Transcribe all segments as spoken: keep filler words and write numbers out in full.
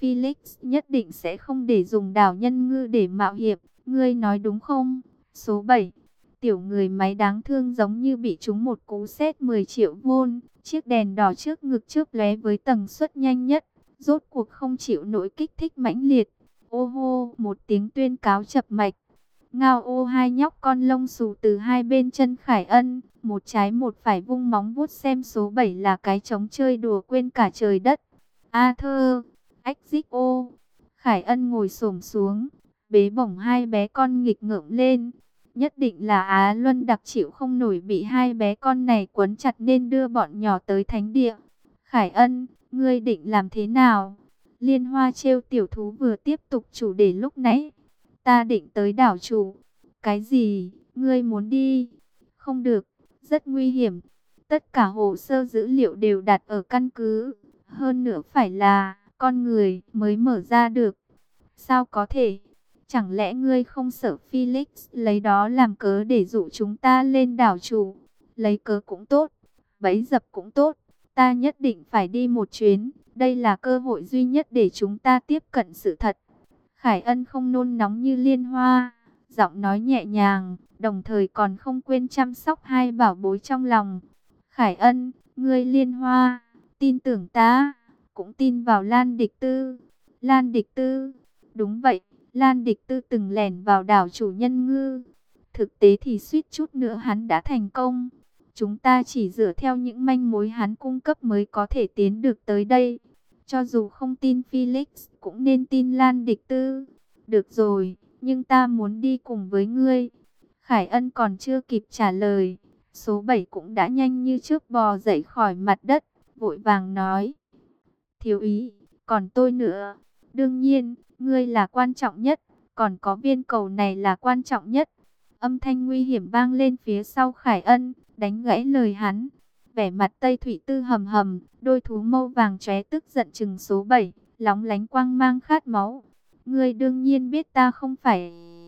Felix nhất định sẽ không để dùng đảo nhân ngư để mạo hiểm. Ngươi nói đúng không? Số bảy. Tiểu người máy đáng thương giống như bị trúng một cú sét mười triệu vôn. Chiếc đèn đỏ trước ngực chớp lóe với tần suất nhanh nhất. Rốt cuộc không chịu nổi kích thích mãnh liệt. Ô hô, một tiếng tuyên cáo chập mạch. Ngao ô, hai nhóc con lông xù từ hai bên chân Khải Ân. Một trái một phải vung móng vuốt xem số bảy là cái trống chơi đùa quên cả trời đất. A thơ, ách dích ô. Khải Ân ngồi xổm xuống, bế bổng hai bé con nghịch ngợm lên. Nhất định là Á Luân đặc chịu không nổi bị hai bé con này quấn chặt nên đưa bọn nhỏ tới thánh địa. Khải Ân, ngươi định làm thế nào? Liên Hoa trêu tiểu thú vừa tiếp tục chủ đề lúc nãy. Ta định tới đảo chủ. Cái gì? Ngươi muốn đi? Không được, rất nguy hiểm. Tất cả hồ sơ dữ liệu đều đặt ở căn cứ. Hơn nữa phải là con người mới mở ra được. Sao có thể? Chẳng lẽ ngươi không sợ Felix lấy đó làm cớ để dụ chúng ta lên đảo chủ? Lấy cớ cũng tốt, bẫy dập cũng tốt. Ta nhất định phải đi một chuyến. Đây là cơ hội duy nhất để chúng ta tiếp cận sự thật. Khải Ân không nôn nóng như Liên Hoa, giọng nói nhẹ nhàng, đồng thời còn không quên chăm sóc hai bảo bối trong lòng. Khải Ân, ngươi Liên Hoa, tin tưởng ta, cũng tin vào Lan Địch Tư. Lan Địch Tư, đúng vậy, Lan Địch Tư từng lẻn vào đảo chủ nhân ngư. Thực tế thì suýt chút nữa hắn đã thành công. Chúng ta chỉ dựa theo những manh mối hắn cung cấp mới có thể tiến được tới đây. Cho dù không tin Felix, cũng nên tin Lan Địch Tư. Được rồi, nhưng ta muốn đi cùng với ngươi. Khải Ân còn chưa kịp trả lời. Số bảy cũng đã nhanh như trước bò dậy khỏi mặt đất, vội vàng nói. Thiếu úy, còn tôi nữa. Đương nhiên, ngươi là quan trọng nhất, còn có viên cầu này là quan trọng nhất. Âm thanh nguy hiểm vang lên phía sau Khải Ân, đánh gãy lời hắn. Vẻ mặt Tây Thủy Tư hầm hầm, đôi thú mâu vàng chóe tức giận chừng số bảy, lóng lánh quang mang khát máu. Ngươi đương nhiên biết ta không phải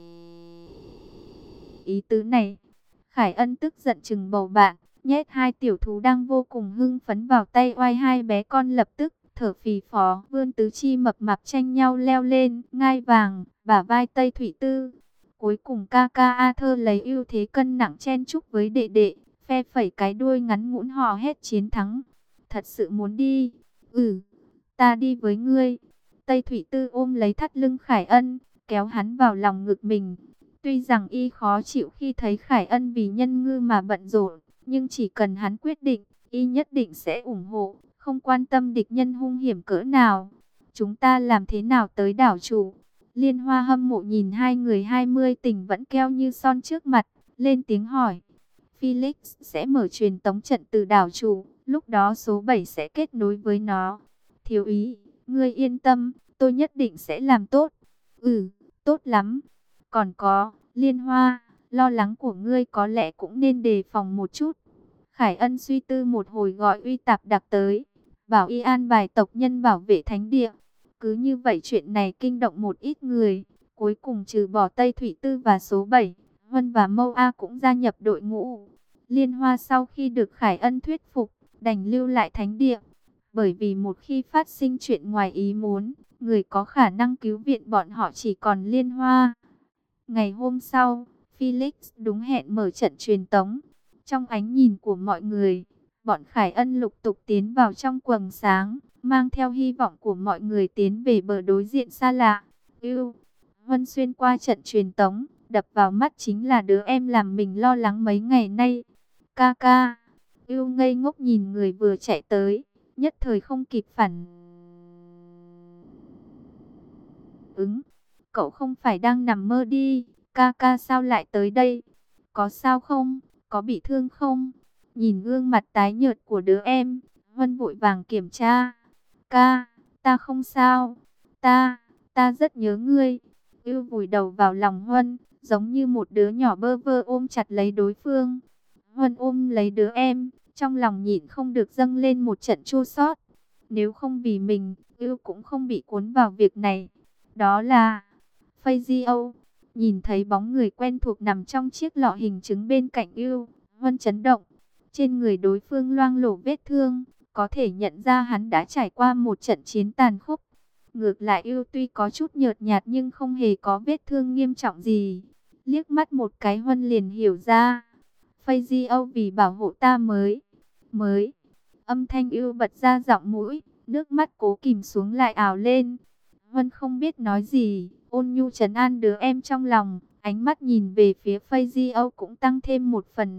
ý tứ này. Khải Ân tức giận chừng bầu bạn, nhét hai tiểu thú đang vô cùng hưng phấn vào tay oai hai bé con, lập tức thở phì phò, vươn tứ chi mập mạp tranh nhau leo lên ngai vàng bả vai Tây Thủy Tư. Cuối cùng ca ca A Thơ lấy ưu thế cân nặng chen chúc với đệ đệ, phe phẩy cái đuôi ngắn ngũn hò hét chiến thắng. Thật sự muốn đi? Ừ, ta đi với ngươi. Tây Thủy Tư ôm lấy thắt lưng Khải Ân, kéo hắn vào lòng ngực mình. Tuy rằng y khó chịu khi thấy Khải Ân vì nhân ngư mà bận rộn, nhưng chỉ cần hắn quyết định, y nhất định sẽ ủng hộ, không quan tâm địch nhân hung hiểm cỡ nào. Chúng ta làm thế nào tới đảo chủ? Liên Hoa hâm mộ nhìn hai người hai mươi tình vẫn keo như son trước mặt, lên tiếng hỏi. Felix sẽ mở truyền tống trận từ đảo chủ, lúc đó số bảy sẽ kết nối với nó. Thiếu úy, ngươi yên tâm, tôi nhất định sẽ làm tốt. Ừ, tốt lắm. Còn có, Liên Hoa, lo lắng của ngươi có lẽ cũng nên đề phòng một chút. Khải Ân suy tư một hồi gọi Uy Tạp đặc tới, bảo y an bài tộc nhân bảo vệ thánh địa. Cứ như vậy chuyện này kinh động một ít người, cuối cùng trừ bỏ Tây Thủy Tư và số bảy, Huân và Mâu A cũng gia nhập đội ngũ. Liên Hoa sau khi được Khải Ân thuyết phục, đành lưu lại thánh địa. Bởi vì một khi phát sinh chuyện ngoài ý muốn, người có khả năng cứu viện bọn họ chỉ còn Liên Hoa. Ngày hôm sau, Felix đúng hẹn mở trận truyền tống. Trong ánh nhìn của mọi người, bọn Khải Ân lục tục tiến vào trong quầng sáng, mang theo hy vọng của mọi người tiến về bờ đối diện xa lạ. Ưu, Huân xuyên qua trận truyền tống, đập vào mắt chính là đứa em làm mình lo lắng mấy ngày nay. Ca ca, Ưu ngây ngốc nhìn người vừa chạy tới, nhất thời không kịp phản ứng. Cậu không phải đang nằm mơ đi, ca ca sao lại tới đây? Có sao không? Có bị thương không? Nhìn gương mặt tái nhợt của đứa em, Huân vội vàng kiểm tra. Ca, ta không sao. Ta, ta rất nhớ ngươi. Ưu vùi đầu vào lòng Huân, giống như một đứa nhỏ bơ vơ ôm chặt lấy đối phương. Huân ôm lấy đứa em, trong lòng nhịn không được dâng lên một trận chua xót. Nếu không vì mình, Ưu cũng không bị cuốn vào việc này. Đó là Fazio. Nhìn thấy bóng người quen thuộc nằm trong chiếc lọ hình trứng bên cạnh Ưu, Huân chấn động. Trên người đối phương loang lổ vết thương, có thể nhận ra hắn đã trải qua một trận chiến tàn khốc. Ngược lại ưu tuy có chút nhợt nhạt nhưng không hề có vết thương nghiêm trọng gì. Liếc mắt một cái Huân liền hiểu ra. Phây Di Âu vì bảo hộ ta mới. Mới. Âm thanh ưu bật ra giọng mũi. Nước mắt cố kìm xuống lại ào lên. Huân không biết nói gì. Ôn nhu trấn an đứa em trong lòng. Ánh mắt nhìn về phía Phây Di Âu cũng tăng thêm một phần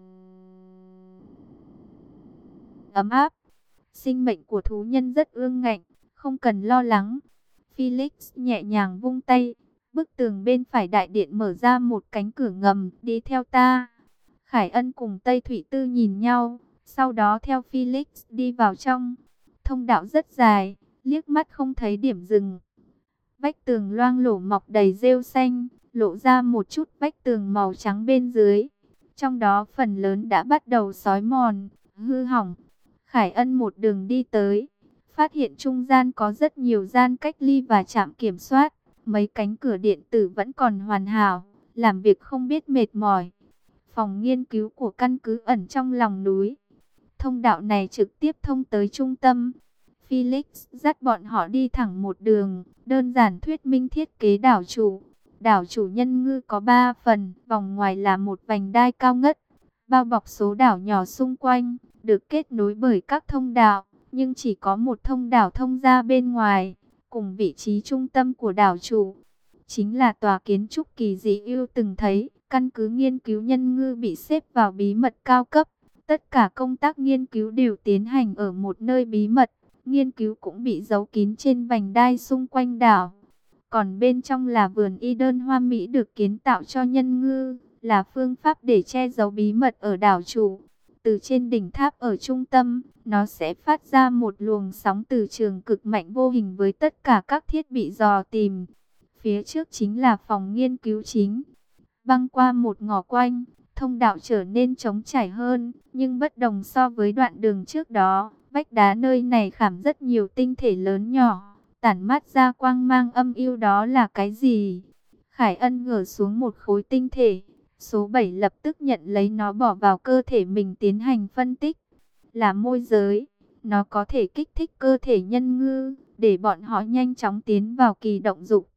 ấm áp. Sinh mệnh của thú nhân rất ương ngạnh, không cần lo lắng. Felix nhẹ nhàng vung tay, bức tường bên phải đại điện mở ra một cánh cửa ngầm, đi theo ta. Khải Ân cùng Tây Thủy Tư nhìn nhau, sau đó theo Felix đi vào trong. Thông đạo rất dài, liếc mắt không thấy điểm dừng. Vách tường loang lổ mọc đầy rêu xanh, lộ ra một chút vách tường màu trắng bên dưới. Trong đó phần lớn đã bắt đầu xói mòn, hư hỏng. Khải Ân một đường đi tới, phát hiện trung gian có rất nhiều gian cách ly và trạm kiểm soát. Mấy cánh cửa điện tử vẫn còn hoàn hảo, làm việc không biết mệt mỏi. Phòng nghiên cứu của căn cứ ẩn trong lòng núi. Thông đạo này trực tiếp thông tới trung tâm. Felix dắt bọn họ đi thẳng một đường, đơn giản thuyết minh thiết kế đảo chủ. Đảo chủ nhân ngư có ba phần, vòng ngoài là một vành đai cao ngất, bao bọc số đảo nhỏ xung quanh, được kết nối bởi các thông đạo, nhưng chỉ có một thông đảo thông ra bên ngoài, cùng vị trí trung tâm của đảo chủ. Chính là tòa kiến trúc kỳ dị yêu từng thấy, căn cứ nghiên cứu nhân ngư bị xếp vào bí mật cao cấp. Tất cả công tác nghiên cứu đều tiến hành ở một nơi bí mật, nghiên cứu cũng bị giấu kín trên vành đai xung quanh đảo. Còn bên trong là vườn y đơn hoa mỹ được kiến tạo cho nhân ngư, là phương pháp để che giấu bí mật ở đảo chủ. Từ trên đỉnh tháp ở trung tâm, nó sẽ phát ra một luồng sóng từ trường cực mạnh vô hình với tất cả các thiết bị dò tìm. Phía trước chính là phòng nghiên cứu chính. Băng qua một ngõ quanh, thông đạo trở nên trống trải hơn, nhưng bất đồng so với đoạn đường trước đó. Vách đá nơi này khảm rất nhiều tinh thể lớn nhỏ, tản mát ra quang mang âm u, đó là cái gì? Khải Ân ngửa xuống một khối tinh thể. Số bảy lập tức nhận lấy nó bỏ vào cơ thể mình tiến hành phân tích. Là môi giới, nó có thể kích thích cơ thể nhân ngư, để bọn họ nhanh chóng tiến vào kỳ động dục.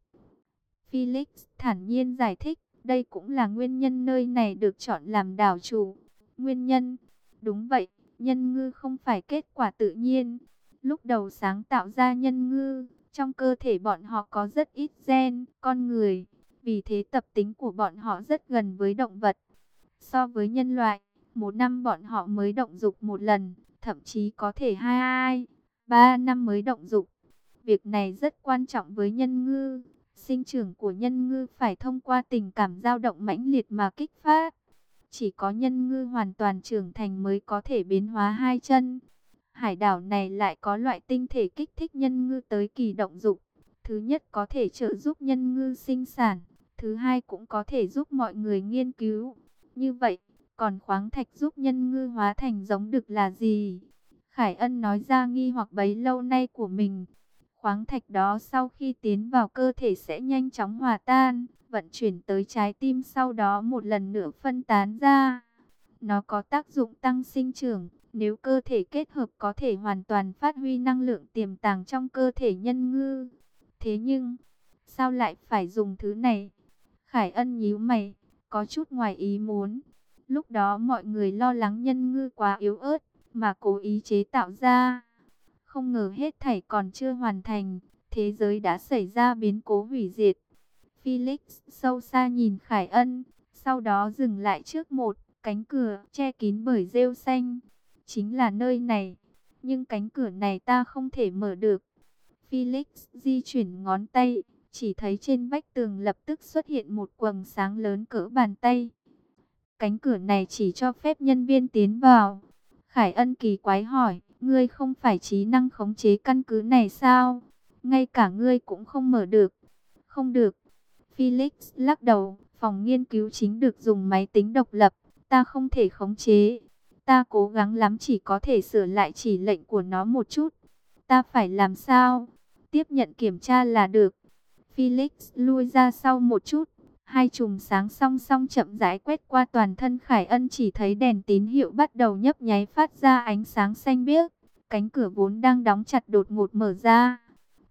Felix thản nhiên giải thích, đây cũng là nguyên nhân nơi này được chọn làm đảo chủ. Nguyên nhân? Đúng vậy, nhân ngư không phải kết quả tự nhiên. Lúc đầu sáng tạo ra nhân ngư, trong cơ thể bọn họ có rất ít gen con người. Vì thế tập tính của bọn họ rất gần với động vật. So với nhân loại, một năm bọn họ mới động dục một lần, thậm chí có thể hai, ba năm mới động dục. Việc này rất quan trọng với nhân ngư. Sinh trưởng của nhân ngư phải thông qua tình cảm dao động mãnh liệt mà kích phát. Chỉ có nhân ngư hoàn toàn trưởng thành mới có thể biến hóa hai chân. Hải đảo này lại có loại tinh thể kích thích nhân ngư tới kỳ động dục. Thứ nhất có thể trợ giúp nhân ngư sinh sản. Thứ hai cũng có thể giúp mọi người nghiên cứu. Như vậy, còn khoáng thạch giúp nhân ngư hóa thành giống đực là gì? Khải Ân nói ra nghi hoặc bấy lâu nay của mình. Khoáng thạch đó sau khi tiến vào cơ thể sẽ nhanh chóng hòa tan, vận chuyển tới trái tim, sau đó một lần nữa phân tán ra. Nó có tác dụng tăng sinh trưởng. Nếu cơ thể kết hợp có thể hoàn toàn phát huy năng lượng tiềm tàng trong cơ thể nhân ngư. Thế nhưng, sao lại phải dùng thứ này? Khải Ân nhíu mày, có chút ngoài ý muốn. Lúc đó mọi người lo lắng nhân ngư quá yếu ớt, mà cố ý chế tạo ra. Không ngờ hết thảy còn chưa hoàn thành, thế giới đã xảy ra biến cố hủy diệt. Felix sâu xa nhìn Khải Ân, sau đó dừng lại trước một cánh cửa che kín bởi rêu xanh. Chính là nơi này, nhưng cánh cửa này ta không thể mở được. Felix di chuyển ngón tay, chỉ thấy trên vách tường lập tức xuất hiện một quầng sáng lớn cỡ bàn tay. Cánh cửa này chỉ cho phép nhân viên tiến vào. Khải Ân kỳ quái hỏi, ngươi không phải trí năng khống chế căn cứ này sao? Ngay cả ngươi cũng không mở được. Không được. Felix lắc đầu, phòng nghiên cứu chính được dùng máy tính độc lập, ta không thể khống chế. Ta cố gắng lắm chỉ có thể sửa lại chỉ lệnh của nó một chút. Ta phải làm sao? Tiếp nhận kiểm tra là được. Felix lui ra sau một chút. Hai chùm sáng song song chậm rãi quét qua toàn thân Khải Ân, chỉ thấy đèn tín hiệu bắt đầu nhấp nháy phát ra ánh sáng xanh biếc. Cánh cửa vốn đang đóng chặt đột ngột mở ra. Thật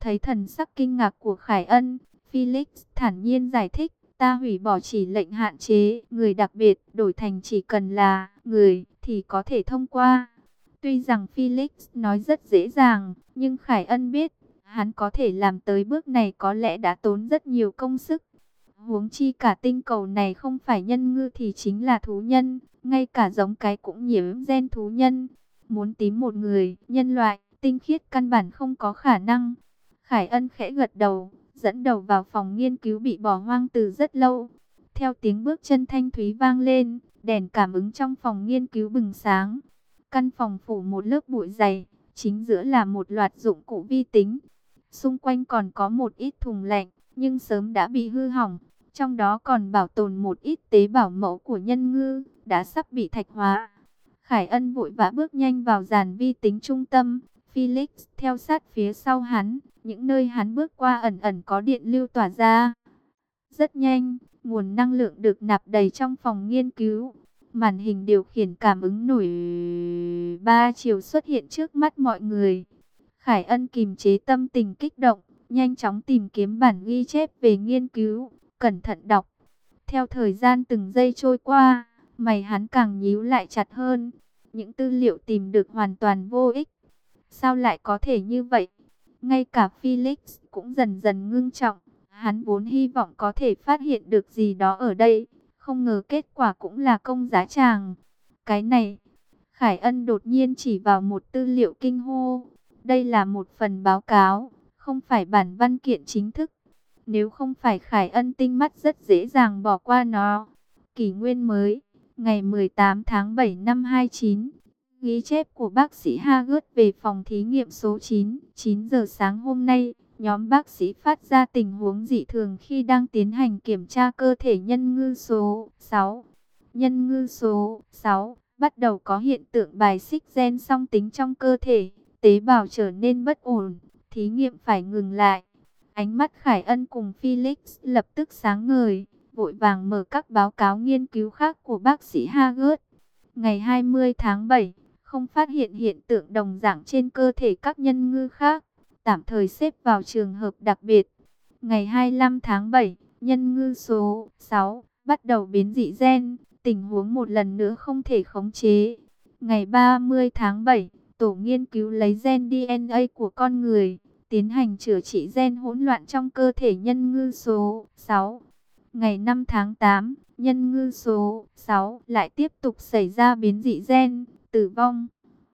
thấy thần sắc kinh ngạc của Khải Ân, Felix thản nhiên giải thích, ta hủy bỏ chỉ lệnh hạn chế người đặc biệt, đổi thành chỉ cần là người thì có thể thông qua. Tuy rằng Felix nói rất dễ dàng, nhưng Khải Ân biết, hắn có thể làm tới bước này có lẽ đã tốn rất nhiều công sức. Huống chi cả tinh cầu này không phải nhân ngư thì chính là thú nhân, ngay cả giống cái cũng nhiễm gen thú nhân. Muốn tìm một người, nhân loại, tinh khiết căn bản không có khả năng. Khải Ân khẽ gật đầu, dẫn đầu vào phòng nghiên cứu bị bỏ hoang từ rất lâu. Theo tiếng bước chân thanh thúy vang lên, đèn cảm ứng trong phòng nghiên cứu bừng sáng. Căn phòng phủ một lớp bụi dày, chính giữa là một loạt dụng cụ vi tính. Xung quanh còn có một ít thùng lạnh, nhưng sớm đã bị hư hỏng. Trong đó còn bảo tồn một ít tế bào mẫu của nhân ngư, đã sắp bị thạch hóa. Khải Ân vội vã bước nhanh vào dàn vi tính trung tâm. Felix theo sát phía sau hắn, những nơi hắn bước qua ẩn ẩn có điện lưu tỏa ra. Rất nhanh, nguồn năng lượng được nạp đầy trong phòng nghiên cứu. Màn hình điều khiển cảm ứng nổi ba chiều xuất hiện trước mắt mọi người. Khải Ân kìm chế tâm tình kích động, nhanh chóng tìm kiếm bản ghi chép về nghiên cứu, cẩn thận đọc. Theo thời gian từng giây trôi qua, mày hắn càng nhíu lại chặt hơn. Những tư liệu tìm được hoàn toàn vô ích. Sao lại có thể như vậy? Ngay cả Felix cũng dần dần ngưng trọng. Hắn vốn hy vọng có thể phát hiện được gì đó ở đây. Không ngờ kết quả cũng là công giá tràng. Cái này, Khải Ân đột nhiên chỉ vào một tư liệu kinh hô. Đây là một phần báo cáo, không phải bản văn kiện chính thức. Nếu không phải Khải Ân tinh mắt rất dễ dàng bỏ qua nó. Kỷ nguyên mới, ngày mười tám tháng bảy năm hai chín. Ghi chép của bác sĩ Haggard về phòng thí nghiệm số chín. chín giờ sáng hôm nay, nhóm bác sĩ phát ra tình huống dị thường khi đang tiến hành kiểm tra cơ thể nhân ngư số sáu. Nhân ngư số sáu bắt đầu có hiện tượng bài xích gen song tính trong cơ thể. Tế bào trở nên bất ổn, thí nghiệm phải ngừng lại. Ánh mắt Khải Ân cùng Felix lập tức sáng ngời, vội vàng mở các báo cáo nghiên cứu khác của bác sĩ Haggard. Ngày hai mươi tháng bảy, không phát hiện hiện tượng đồng dạng trên cơ thể các nhân ngư khác, tạm thời xếp vào trường hợp đặc biệt. Ngày hai mươi lăm tháng bảy, nhân ngư số sáu bắt đầu biến dị gen, tình huống một lần nữa không thể khống chế. Ngày ba mươi tháng bảy, tổ nghiên cứu lấy gen đê en a của con người, tiến hành chữa trị gen hỗn loạn trong cơ thể nhân ngư số sáu. Ngày năm tháng tám, nhân ngư số sáu lại tiếp tục xảy ra biến dị gen, tử vong.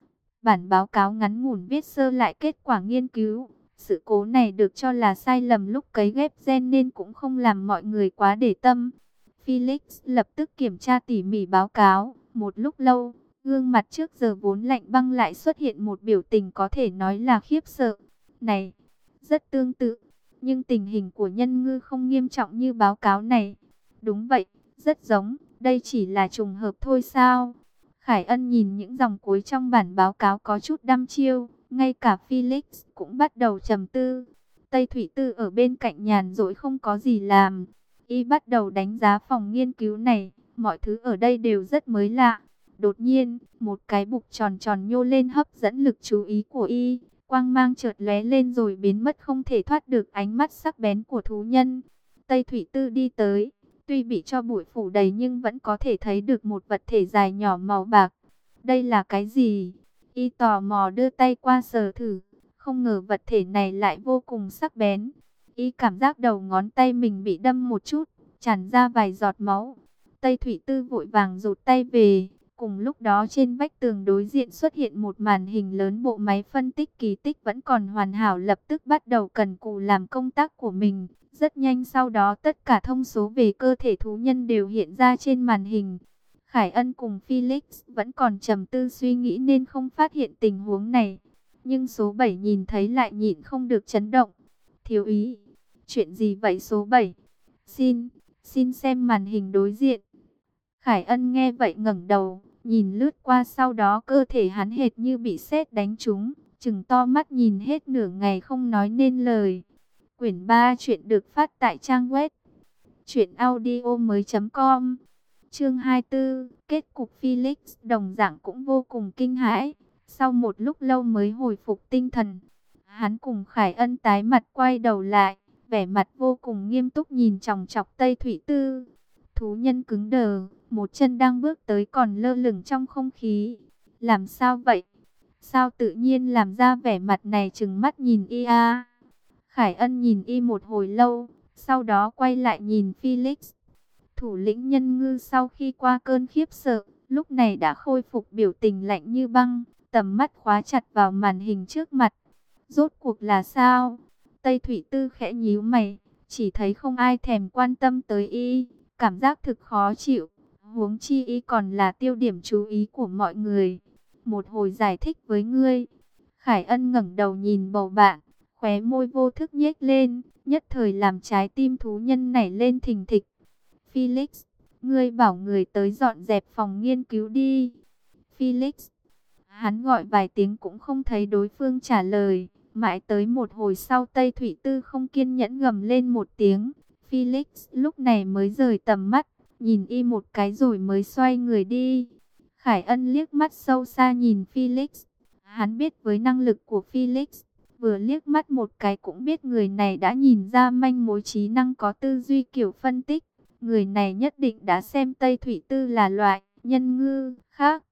Bản báo cáo ngắn ngủn viết sơ lại kết quả nghiên cứu. Sự cố này được cho là sai lầm lúc cấy ghép gen nên cũng không làm mọi người quá để tâm. Felix lập tức kiểm tra tỉ mỉ báo cáo. Một lúc lâu, gương mặt trước giờ vốn lạnh băng lại xuất hiện một biểu tình có thể nói là khiếp sợ. Này, rất tương tự, nhưng tình hình của nhân ngư không nghiêm trọng như báo cáo này. Đúng vậy, rất giống, đây chỉ là trùng hợp thôi sao? Khải Ân nhìn những dòng cuối trong bản báo cáo có chút đăm chiêu, ngay cả Felix cũng bắt đầu trầm tư. Tây Thủy Tư ở bên cạnh nhàn rỗi không có gì làm. Y bắt đầu đánh giá phòng nghiên cứu này, mọi thứ ở đây đều rất mới lạ. Đột nhiên, một cái bục tròn tròn nhô lên hấp dẫn lực chú ý của Y. Quang mang chợt lóe lên rồi biến mất không thể thoát được ánh mắt sắc bén của thú nhân. Tây Thủy Tư đi tới, tuy bị cho bụi phủ đầy nhưng vẫn có thể thấy được một vật thể dài nhỏ màu bạc. Đây là cái gì? Y tò mò đưa tay qua sờ thử, không ngờ vật thể này lại vô cùng sắc bén. Y cảm giác đầu ngón tay mình bị đâm một chút, tràn ra vài giọt máu. Tây Thủy Tư vội vàng rụt tay về. Cùng lúc đó trên vách tường đối diện xuất hiện một màn hình lớn, bộ máy phân tích kỳ tích vẫn còn hoàn hảo lập tức bắt đầu cần cù làm công tác của mình. Rất nhanh sau đó tất cả thông số về cơ thể thú nhân đều hiện ra trên màn hình. Khải Ân cùng Felix vẫn còn trầm tư suy nghĩ nên không phát hiện tình huống này. Nhưng số bảy nhìn thấy lại nhịn không được chấn động. Thiếu ý, chuyện gì vậy số bảy? Xin, xin xem màn hình đối diện. Khải Ân nghe vậy ngẩng đầu, nhìn lướt qua sau đó cơ thể hắn hệt như bị sét đánh trúng, trừng to mắt nhìn hết nửa ngày không nói nên lời. Quyển ba chuyện được phát tại trang web truyệnaudiomoi chấm com. Chương hai mươi tư, kết cục Felix đồng dạng cũng vô cùng kinh hãi, sau một lúc lâu mới hồi phục tinh thần. Hắn cùng Khải Ân tái mặt quay đầu lại, vẻ mặt vô cùng nghiêm túc nhìn chòng chọc Tây Thủy Tư. Thú nhân cứng đờ, một chân đang bước tới còn lơ lửng trong không khí. Làm sao vậy? Sao tự nhiên làm ra vẻ mặt này, trừng mắt nhìn y a? Khải Ân nhìn y một hồi lâu, sau đó quay lại nhìn Felix. Thủ lĩnh nhân ngư sau khi qua cơn khiếp sợ, lúc này đã khôi phục biểu tình lạnh như băng, tầm mắt khóa chặt vào màn hình trước mặt. Rốt cuộc là sao? Tây Thủy Tư khẽ nhíu mày, chỉ thấy không ai thèm quan tâm tới y, cảm giác thực khó chịu. Huống chi y còn là tiêu điểm chú ý của mọi người. Một hồi giải thích với ngươi. Khải Ân ngẩng đầu nhìn bầu bạn, khóe môi vô thức nhếch lên, nhất thời làm trái tim thú nhân nảy lên thình thịch. Felix, ngươi bảo người tới dọn dẹp phòng nghiên cứu đi. Felix, hắn gọi vài tiếng cũng không thấy đối phương trả lời. Mãi tới một hồi sau Tây Thủy Tư không kiên nhẫn gầm lên một tiếng. Felix lúc này mới rời tầm mắt, nhìn y một cái rồi mới xoay người đi. Khải Ân liếc mắt sâu xa nhìn Felix. Hắn biết với năng lực của Felix, vừa liếc mắt một cái cũng biết người này đã nhìn ra manh mối, trí năng có tư duy kiểu phân tích. Người này nhất định đã xem Tây Thủy Tư là loại nhân ngư khác.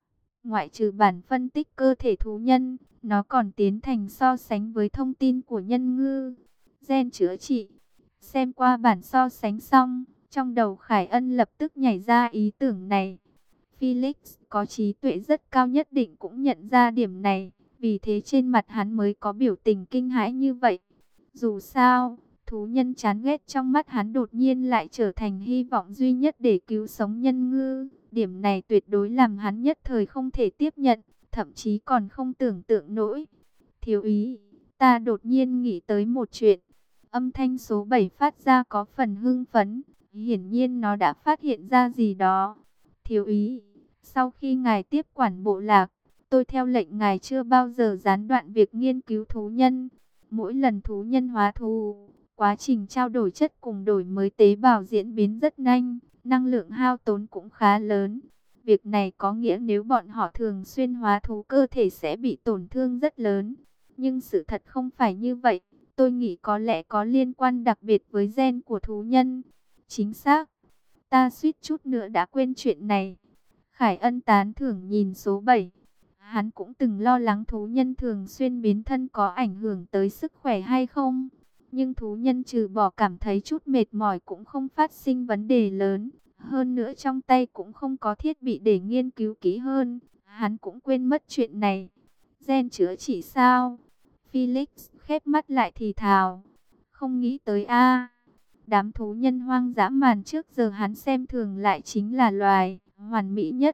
Ngoại trừ bản phân tích cơ thể thú nhân, nó còn tiến hành so sánh với thông tin của nhân ngư. Gen chữa trị. Xem qua bản so sánh xong, trong đầu Khải Ân lập tức nhảy ra ý tưởng này. Felix có trí tuệ rất cao, nhất định cũng nhận ra điểm này. Vì thế trên mặt hắn mới có biểu tình kinh hãi như vậy. Dù sao, thú nhân chán ghét trong mắt hắn đột nhiên lại trở thành hy vọng duy nhất để cứu sống nhân ngư. Điểm này tuyệt đối làm hắn nhất thời không thể tiếp nhận, thậm chí còn không tưởng tượng nổi. Thiếu úy, ta đột nhiên nghĩ tới một chuyện. Âm thanh số bảy phát ra có phần hưng phấn. Hiển nhiên nó đã phát hiện ra gì đó. Thiếu úy, sau khi ngài tiếp quản bộ lạc, tôi theo lệnh ngài chưa bao giờ gián đoạn việc nghiên cứu thú nhân. Mỗi lần thú nhân hóa thú, quá trình trao đổi chất cùng đổi mới tế bào diễn biến rất nhanh, năng lượng hao tốn cũng khá lớn. Việc này có nghĩa nếu bọn họ thường xuyên hóa thú, cơ thể sẽ bị tổn thương rất lớn. Nhưng sự thật không phải như vậy. Tôi nghĩ có lẽ có liên quan đặc biệt với gen của thú nhân. Chính xác. Ta suýt chút nữa đã quên chuyện này. Khải Ân tán thưởng nhìn số bảy. Hắn cũng từng lo lắng thú nhân thường xuyên biến thân có ảnh hưởng tới sức khỏe hay không. Nhưng thú nhân trừ bỏ cảm thấy chút mệt mỏi cũng không phát sinh vấn đề lớn. Hơn nữa trong tay cũng không có thiết bị để nghiên cứu kỹ hơn. Hắn cũng quên mất chuyện này. Gen chữa trị sao? Felix khép mắt lại thì thào. Không nghĩ tới a. Đám thú nhân hoang dã màn trước giờ hắn xem thường lại chính là loài hoàn mỹ nhất.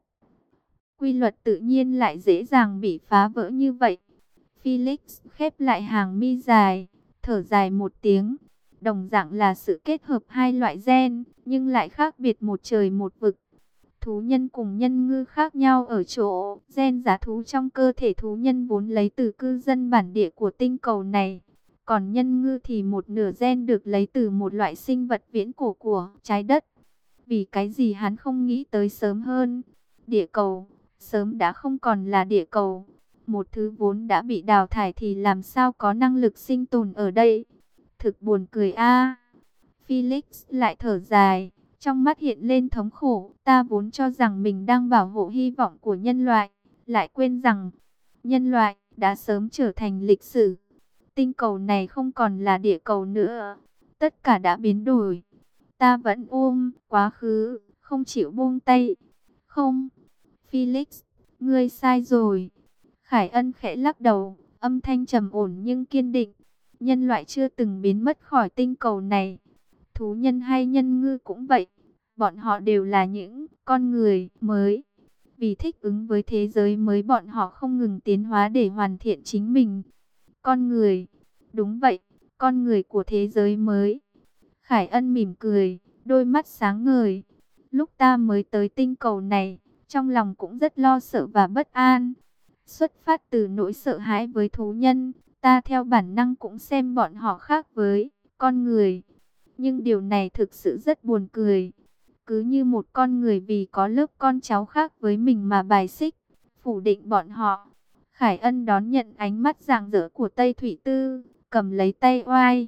Quy luật tự nhiên lại dễ dàng bị phá vỡ như vậy. Felix khép lại hàng mi dài, thở dài một tiếng. Đồng dạng là sự kết hợp hai loại gen, nhưng lại khác biệt một trời một vực. Thú nhân cùng nhân ngư khác nhau ở chỗ, gen giá thú trong cơ thể thú nhân vốn lấy từ cư dân bản địa của tinh cầu này. Còn nhân ngư thì một nửa gen được lấy từ một loại sinh vật viễn cổ của trái đất. Vì cái gì hắn không nghĩ tới sớm hơn? Địa cầu sớm đã không còn là địa cầu. Một thứ vốn đã bị đào thải thì làm sao có năng lực sinh tồn ở đây? Thực buồn cười a. Felix lại thở dài, trong mắt hiện lên thống khổ. Ta vốn cho rằng mình đang bảo hộ hy vọng của nhân loại, lại quên rằng nhân loại đã sớm trở thành lịch sử. Tinh cầu này không còn là địa cầu nữa. Tất cả đã biến đổi. Ta vẫn ôm quá khứ, không chịu buông tay. Không, Felix, ngươi sai rồi. Khải Ân khẽ lắc đầu, âm thanh trầm ổn nhưng kiên định. Nhân loại chưa từng biến mất khỏi tinh cầu này. Thú nhân hay nhân ngư cũng vậy. Bọn họ đều là những con người mới. Vì thích ứng với thế giới mới, bọn họ không ngừng tiến hóa để hoàn thiện chính mình. Con người, đúng vậy, con người của thế giới mới. Khải Ân mỉm cười, đôi mắt sáng ngời. Lúc ta mới tới tinh cầu này, trong lòng cũng rất lo sợ và bất an. Xuất phát từ nỗi sợ hãi với thú nhân, ta theo bản năng cũng xem bọn họ khác với con người. Nhưng điều này thực sự rất buồn cười. Cứ như một con người vì có lớp con cháu khác với mình mà bài xích, phủ định bọn họ. Khải Ân đón nhận ánh mắt rạng rỡ của Tây Thủy Tư, cầm lấy tay oai.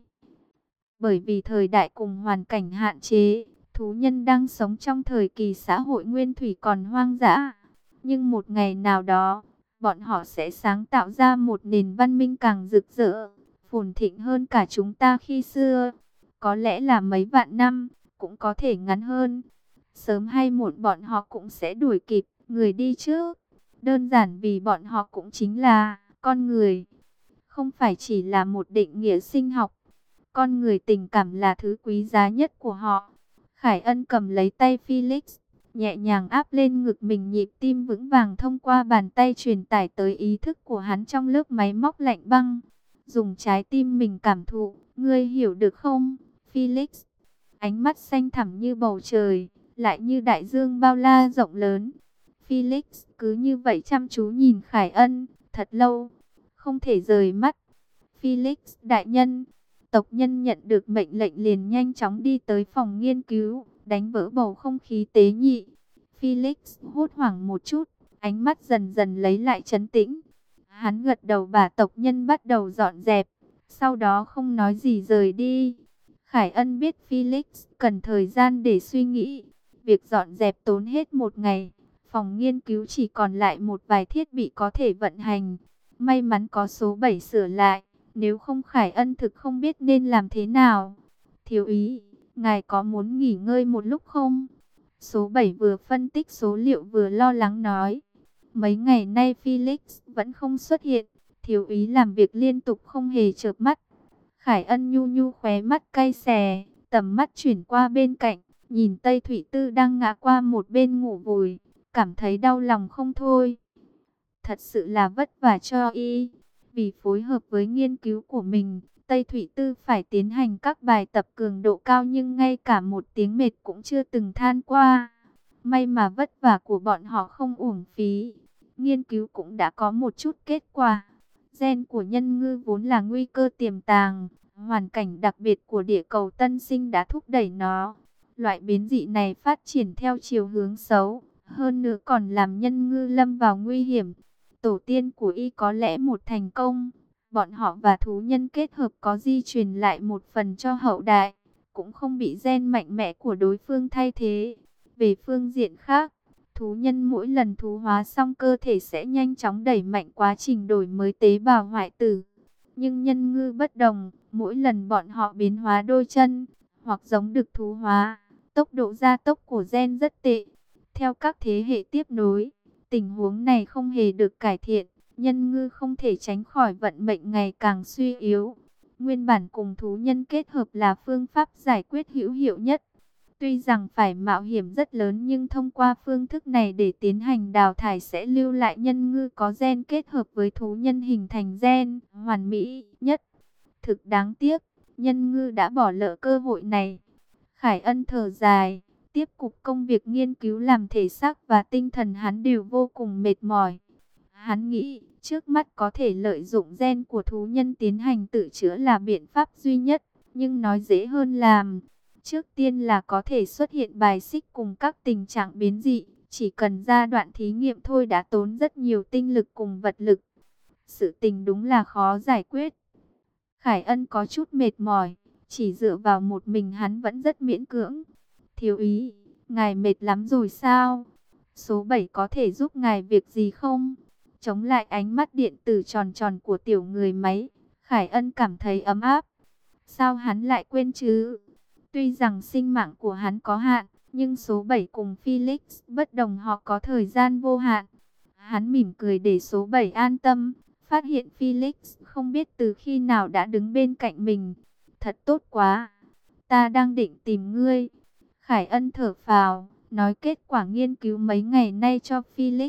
Bởi vì thời đại cùng hoàn cảnh hạn chế, thú nhân đang sống trong thời kỳ xã hội nguyên thủy còn hoang dã. Nhưng một ngày nào đó, bọn họ sẽ sáng tạo ra một nền văn minh càng rực rỡ, phồn thịnh hơn cả chúng ta khi xưa. Có lẽ là mấy vạn năm, cũng có thể ngắn hơn. Sớm hay muộn bọn họ cũng sẽ đuổi kịp người đi trước. Đơn giản vì bọn họ cũng chính là con người, không phải chỉ là một định nghĩa sinh học. Con người tình cảm là thứ quý giá nhất của họ. Khải Ân cầm lấy tay Felix, nhẹ nhàng áp lên ngực mình, nhịp tim vững vàng thông qua bàn tay truyền tải tới ý thức của hắn trong lớp máy móc lạnh băng. Dùng trái tim mình cảm thụ, ngươi hiểu được không, Felix? Ánh mắt xanh thẳm như bầu trời, lại như đại dương bao la rộng lớn. Felix cứ như vậy chăm chú nhìn Khải Ân, thật lâu, không thể rời mắt. Felix đại nhân, tộc nhân nhận được mệnh lệnh liền nhanh chóng đi tới phòng nghiên cứu, đánh vỡ bầu không khí tế nhị. Felix hốt hoảng một chút, ánh mắt dần dần lấy lại trấn tĩnh. Hắn gật đầu, bà tộc nhân bắt đầu dọn dẹp, sau đó không nói gì rời đi. Khải Ân biết Felix cần thời gian để suy nghĩ. Việc dọn dẹp tốn hết một ngày. Phòng nghiên cứu chỉ còn lại một vài thiết bị có thể vận hành. May mắn có số bảy sửa lại. Nếu không Khải Ân thực không biết nên làm thế nào. Thiếu úy, ngài có muốn nghỉ ngơi một lúc không? Số bảy vừa phân tích số liệu vừa lo lắng nói. Mấy ngày nay Felix vẫn không xuất hiện. Thiếu úy làm việc liên tục không hề chợp mắt. Khải Ân nhu nhu khóe mắt cay xè, tầm mắt chuyển qua bên cạnh, nhìn Tây Thủy Tư đang ngã qua một bên ngủ vùi, cảm thấy đau lòng không thôi. Thật sự là vất vả cho y, vì phối hợp với nghiên cứu của mình, Tây Thủy Tư phải tiến hành các bài tập cường độ cao nhưng ngay cả một tiếng mệt cũng chưa từng than qua. May mà vất vả của bọn họ không uổng phí, nghiên cứu cũng đã có một chút kết quả. Gen của nhân ngư vốn là nguy cơ tiềm tàng, hoàn cảnh đặc biệt của địa cầu tân sinh đã thúc đẩy nó. Loại biến dị này phát triển theo chiều hướng xấu, hơn nữa còn làm nhân ngư lâm vào nguy hiểm. Tổ tiên của y có lẽ một thành công, bọn họ và thú nhân kết hợp có di truyền lại một phần cho hậu đại, cũng không bị gen mạnh mẽ của đối phương thay thế. Về phương diện khác, thú nhân mỗi lần thú hóa xong cơ thể sẽ nhanh chóng đẩy mạnh quá trình đổi mới tế bào hoại tử. Nhưng nhân ngư bất đồng, mỗi lần bọn họ biến hóa đôi chân, hoặc giống được thú hóa, tốc độ gia tốc của gen rất tệ. Theo các thế hệ tiếp nối, tình huống này không hề được cải thiện, nhân ngư không thể tránh khỏi vận mệnh ngày càng suy yếu. Nguyên bản cùng thú nhân kết hợp là phương pháp giải quyết hữu hiệu nhất. Tuy rằng phải mạo hiểm rất lớn nhưng thông qua phương thức này để tiến hành đào thải sẽ lưu lại nhân ngư có gen kết hợp với thú nhân hình thành gen hoàn mỹ nhất. Thực đáng tiếc, nhân ngư đã bỏ lỡ cơ hội này. Khải Ân thở dài, tiếp tục công việc nghiên cứu làm thể xác và tinh thần hắn đều vô cùng mệt mỏi. Hắn nghĩ trước mắt có thể lợi dụng gen của thú nhân tiến hành tự chữa là biện pháp duy nhất, nhưng nói dễ hơn làm. Trước tiên là có thể xuất hiện bài xích cùng các tình trạng biến dị, chỉ cần giai đoạn thí nghiệm thôi đã tốn rất nhiều tinh lực cùng vật lực. Sự tình đúng là khó giải quyết. Khải Ân có chút mệt mỏi, chỉ dựa vào một mình hắn vẫn rất miễn cưỡng. Thiếu úy, ngài mệt lắm rồi sao? Số bảy có thể giúp ngài việc gì không? Chống lại ánh mắt điện tử tròn tròn của tiểu người máy, Khải Ân cảm thấy ấm áp. Sao hắn lại quên chứ? Tuy rằng sinh mạng của hắn có hạn, nhưng số bảy cùng Felix bất đồng, họ có thời gian vô hạn. Hắn mỉm cười để số bảy an tâm, phát hiện Felix không biết từ khi nào đã đứng bên cạnh mình. Thật tốt quá, ta đang định tìm ngươi. Khải Ân thở phào, nói kết quả nghiên cứu mấy ngày nay cho Felix.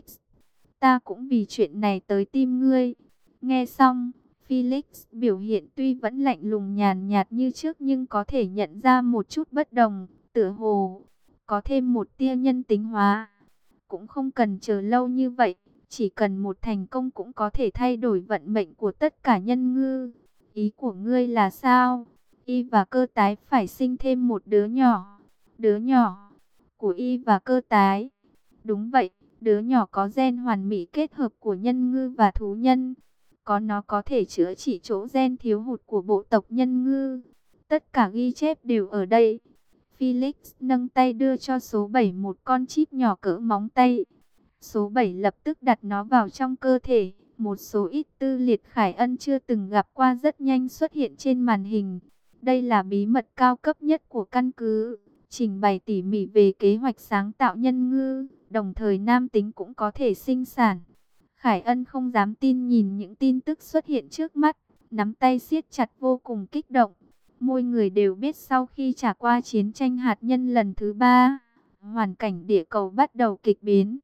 Ta cũng vì chuyện này tới tìm ngươi. Nghe xong, Felix biểu hiện tuy vẫn lạnh lùng nhàn nhạt như trước nhưng có thể nhận ra một chút bất đồng, tựa hồ có thêm một tia nhân tính hóa. Cũng không cần chờ lâu như vậy, chỉ cần một thành công cũng có thể thay đổi vận mệnh của tất cả nhân ngư. Ý của ngươi là sao? Y và cơ tái phải sinh thêm một đứa nhỏ. Đứa nhỏ của Y và cơ tái. Đúng vậy, Đứa nhỏ có gen hoàn mỹ kết hợp của nhân ngư và thú nhân. Có nó có thể chữa trị chỗ gen thiếu hụt của bộ tộc nhân ngư. Tất cả ghi chép đều ở đây. Felix nâng tay đưa cho số bảy một con chip nhỏ cỡ móng tay. Số bảy lập tức đặt nó vào trong cơ thể. Một số ít tư liệt Khải Ân chưa từng gặp qua rất nhanh xuất hiện trên màn hình. Đây là bí mật cao cấp nhất của căn cứ. Trình bày tỉ mỉ về kế hoạch sáng tạo nhân ngư. Đồng thời nam tính cũng có thể sinh sản. Khải Ân không dám tin nhìn những tin tức xuất hiện trước mắt. Nắm tay siết chặt vô cùng kích động. Mỗi người đều biết sau khi trải qua chiến tranh hạt nhân lần thứ ba, hoàn cảnh địa cầu bắt đầu kịch biến.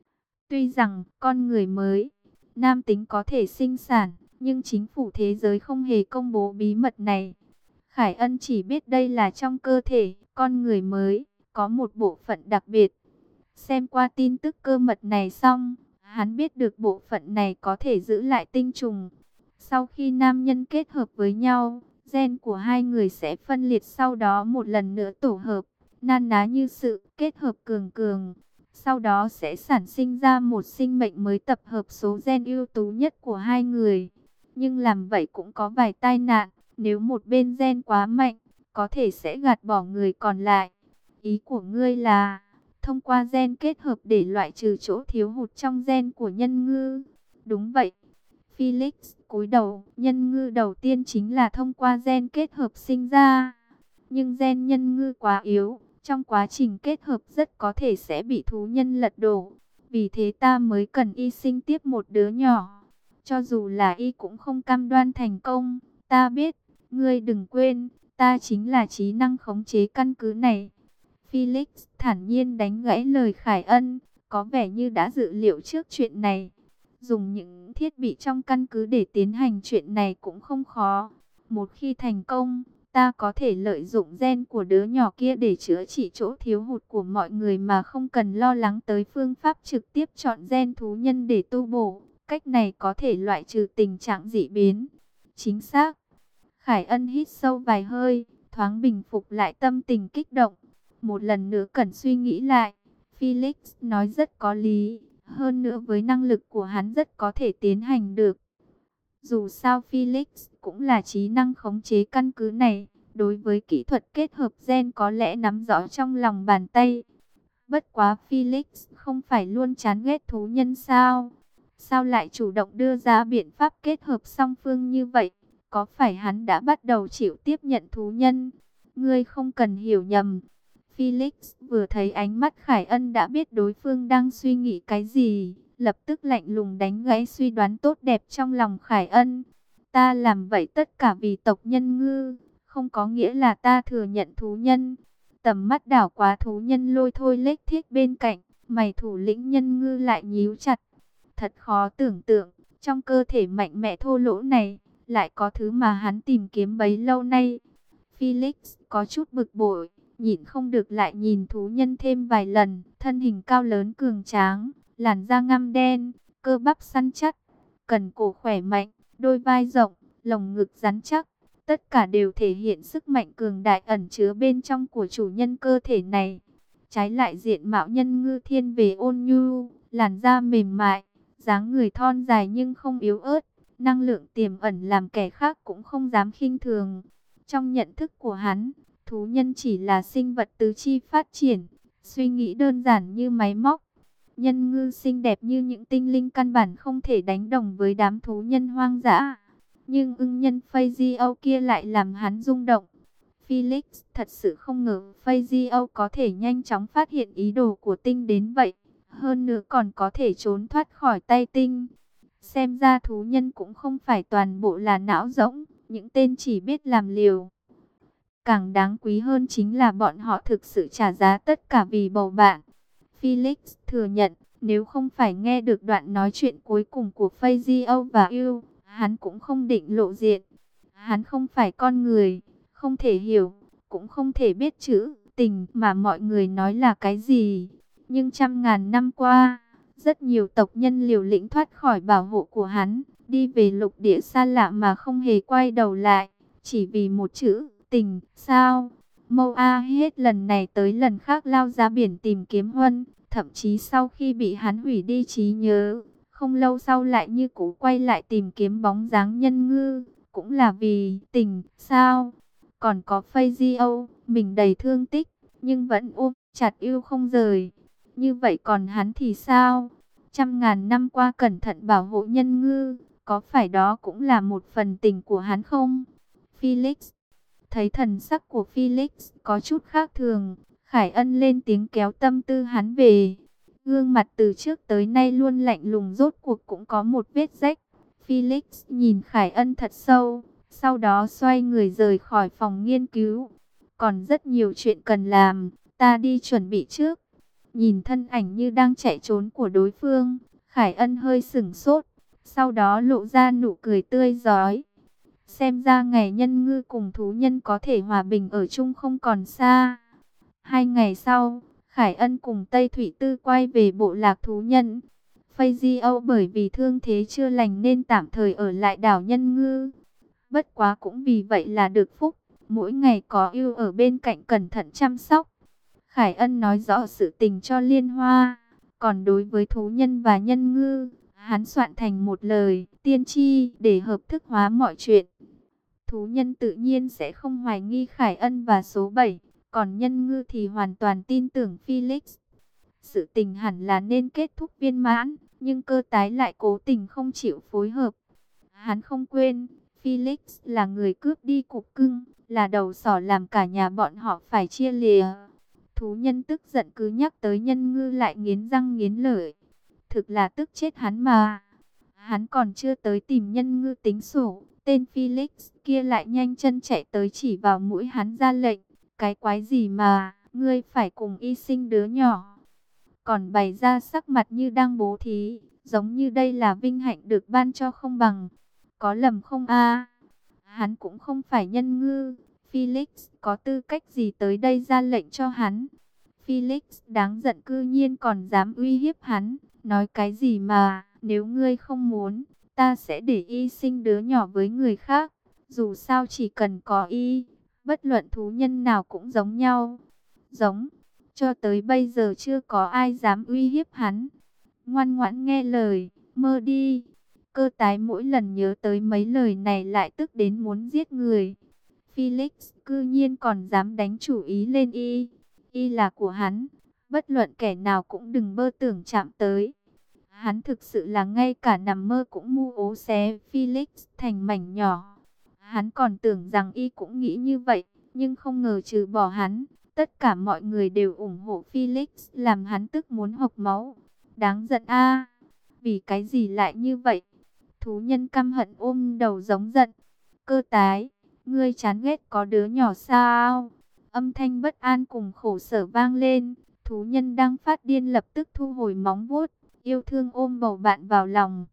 Tuy rằng con người mới, nam tính có thể sinh sản, nhưng chính phủ thế giới không hề công bố bí mật này. Khải Ân chỉ biết đây là trong cơ thể con người mới, có một bộ phận đặc biệt. Xem qua tin tức cơ mật này xong, hắn biết được bộ phận này có thể giữ lại tinh trùng. Sau khi nam nhân kết hợp với nhau, gen của hai người sẽ phân liệt sau đó một lần nữa tổ hợp, nan ná như sự kết hợp cường cường. Sau đó sẽ sản sinh ra một sinh mệnh mới tập hợp số gen ưu tú nhất của hai người. Nhưng làm vậy cũng có vài tai nạn, nếu một bên gen quá mạnh, có thể sẽ gạt bỏ người còn lại. Ý của ngươi là thông qua gen kết hợp để loại trừ chỗ thiếu hụt trong gen của nhân ngư. Đúng vậy. Felix cúi đầu, nhân ngư đầu tiên chính là thông qua gen kết hợp sinh ra. Nhưng gen nhân ngư quá yếu, trong quá trình kết hợp rất có thể sẽ bị thú nhân lật đổ. Vì thế ta mới cần y sinh tiếp một đứa nhỏ. Cho dù là y cũng không cam đoan thành công. Ta biết, ngươi đừng quên, ta chính là trí năng khống chế căn cứ này. Felix thản nhiên đánh gãy lời Khải Ân, có vẻ như đã dự liệu trước chuyện này. Dùng những thiết bị trong căn cứ để tiến hành chuyện này cũng không khó. Một khi thành công, ta có thể lợi dụng gen của đứa nhỏ kia để chữa trị chỗ thiếu hụt của mọi người mà không cần lo lắng tới phương pháp trực tiếp chọn gen thú nhân để tu bổ. Cách này có thể loại trừ tình trạng dị biến. Chính xác. Khải Ân hít sâu vài hơi, thoáng bình phục lại tâm tình kích động. Một lần nữa cần suy nghĩ lại. Felix nói rất có lý. Hơn nữa với năng lực của hắn rất có thể tiến hành được. Dù sao Felix cũng là trí năng khống chế căn cứ này. Đối với kỹ thuật kết hợp gen có lẽ nắm rõ trong lòng bàn tay. Bất quá Felix không phải luôn chán ghét thú nhân sao? Sao lại chủ động đưa ra biện pháp kết hợp song phương như vậy? Có phải hắn đã bắt đầu chịu tiếp nhận thú nhân? Ngươi không cần hiểu nhầm. Felix vừa thấy ánh mắt Khải Ân đã biết đối phương đang suy nghĩ cái gì, lập tức lạnh lùng đánh gãy suy đoán tốt đẹp trong lòng Khải Ân. Ta làm vậy tất cả vì tộc nhân ngư, không có nghĩa là ta thừa nhận thú nhân. Tầm mắt đảo quá thú nhân lôi thôi lếch thiết bên cạnh, mày thủ lĩnh nhân ngư lại nhíu chặt. Thật khó tưởng tượng, trong cơ thể mạnh mẽ thô lỗ này, lại có thứ mà hắn tìm kiếm bấy lâu nay. Felix có chút bực bội, nhìn không được lại nhìn thú nhân thêm vài lần. Thân hình cao lớn cường tráng, làn da ngăm đen, cơ bắp săn chắc, cần cổ khỏe mạnh, đôi vai rộng, lồng ngực rắn chắc. Tất cả đều thể hiện sức mạnh cường đại ẩn chứa bên trong của chủ nhân cơ thể này. Trái lại diện mạo nhân ngư thiên về ôn nhu, làn da mềm mại, dáng người thon dài nhưng không yếu ớt. Năng lượng tiềm ẩn làm kẻ khác cũng không dám khinh thường. Trong nhận thức của hắn, thú nhân chỉ là sinh vật tứ chi phát triển, suy nghĩ đơn giản như máy móc. Nhân ngư xinh đẹp như những tinh linh căn bản không thể đánh đồng với đám thú nhân hoang dã. Nhưng ưng nhân Phasio kia lại làm hắn rung động. Felix thật sự không ngờ Phasio có thể nhanh chóng phát hiện ý đồ của tinh đến vậy. Hơn nữa còn có thể trốn thoát khỏi tay tinh. Xem ra thú nhân cũng không phải toàn bộ là não rỗng, những tên chỉ biết làm liều. Càng đáng quý hơn chính là bọn họ thực sự trả giá tất cả vì bầu bạn. Felix thừa nhận, nếu không phải nghe được đoạn nói chuyện cuối cùng của Phasio và Yêu, hắn cũng không định lộ diện. Hắn không phải con người, không thể hiểu, cũng không thể biết chữ tình mà mọi người nói là cái gì. Nhưng trăm ngàn năm qua, rất nhiều tộc nhân liều lĩnh thoát khỏi bảo hộ của hắn, đi về lục địa xa lạ mà không hề quay đầu lại, chỉ vì một chữ tình. Sao? Moa hết lần này tới lần khác lao ra biển tìm kiếm Huân, Thậm chí sau khi bị hắn hủy đi trí nhớ, không lâu sau lại như cũ quay lại tìm kiếm bóng dáng Nhân Ngư, cũng là vì tình, sao? Còn có Fazio, mình đầy thương tích, nhưng vẫn ôm chặt yêu không rời. Như vậy còn hắn thì sao? Trăm ngàn năm qua cẩn thận bảo hộ Nhân Ngư, có phải đó cũng là một phần tình của hắn không? Felix thấy thần sắc của Felix có chút khác thường, Khải Ân lên tiếng kéo tâm tư hắn về. Gương mặt từ trước tới nay luôn lạnh lùng rốt cuộc cũng có một vết rách. Felix nhìn Khải Ân thật sâu, sau đó xoay người rời khỏi phòng nghiên cứu. Còn rất nhiều chuyện cần làm, ta đi chuẩn bị trước. Nhìn thân ảnh như đang chạy trốn của đối phương, Khải Ân hơi sửng sốt, sau đó lộ ra nụ cười tươi rói. Xem ra ngày Nhân Ngư cùng thú nhân có thể hòa bình ở chung không còn xa. Hai ngày sau, Khải Ân cùng Tây Thủy Tư quay về bộ lạc thú nhân. Fazio bởi vì thương thế chưa lành nên tạm thời ở lại đảo Nhân Ngư. Bất quá cũng vì vậy là được phúc, mỗi ngày có yêu ở bên cạnh cẩn thận chăm sóc. Khải Ân nói rõ sự tình cho Liên Hoa, còn đối với thú nhân và Nhân Ngư, hắn soạn thành một lời tiên tri để hợp thức hóa mọi chuyện. Thú nhân tự nhiên sẽ không hoài nghi Khải Ân và số bảy, còn Nhân Ngư thì hoàn toàn tin tưởng Felix. Sự tình hẳn là nên kết thúc viên mãn, nhưng cơ tái lại cố tình không chịu phối hợp. Hắn không quên, Felix là người cướp đi cục cưng, là đầu sỏ làm cả nhà bọn họ phải chia lìa. Thú nhân tức giận cứ nhắc tới Nhân Ngư lại nghiến răng nghiến lợi. Thực là tức chết hắn mà. Hắn còn chưa tới tìm Nhân Ngư tính sổ, tên Felix kia lại nhanh chân chạy tới chỉ vào mũi hắn ra lệnh. Cái quái gì mà, ngươi phải cùng y sinh đứa nhỏ. Còn bày ra sắc mặt như đang bố thí, giống như đây là vinh hạnh được ban cho không bằng. Có lầm không a? Hắn cũng không phải Nhân Ngư. Felix có tư cách gì tới đây ra lệnh cho hắn? Felix đáng giận cư nhiên còn dám uy hiếp hắn. Nói cái gì mà, nếu ngươi không muốn, ta sẽ để y sinh đứa nhỏ với người khác. Dù sao chỉ cần có y, bất luận thú nhân nào cũng giống nhau. Giống, cho tới bây giờ chưa có ai dám uy hiếp hắn. Ngoan ngoãn nghe lời, mơ đi. Cơ tái mỗi lần nhớ tới mấy lời này lại tức đến muốn giết người. Felix cư nhiên còn dám đánh chủ ý lên y. Y là của hắn, bất luận kẻ nào cũng đừng mơ tưởng chạm tới. Hắn thực sự là ngay cả nằm mơ cũng mưu ố xé Felix thành mảnh nhỏ. Hắn còn tưởng rằng y cũng nghĩ như vậy, nhưng không ngờ trừ bỏ hắn, tất cả mọi người đều ủng hộ Felix, làm hắn tức muốn hộc máu. Đáng giận a, vì cái gì lại như vậy? Thú nhân căm hận ôm đầu giống giận. Cơ tái, ngươi chán ghét có đứa nhỏ sao? Âm thanh bất an cùng khổ sở vang lên. Thú nhân đang phát điên lập tức thu hồi móng vuốt, yêu thương ôm bầu bạn vào lòng.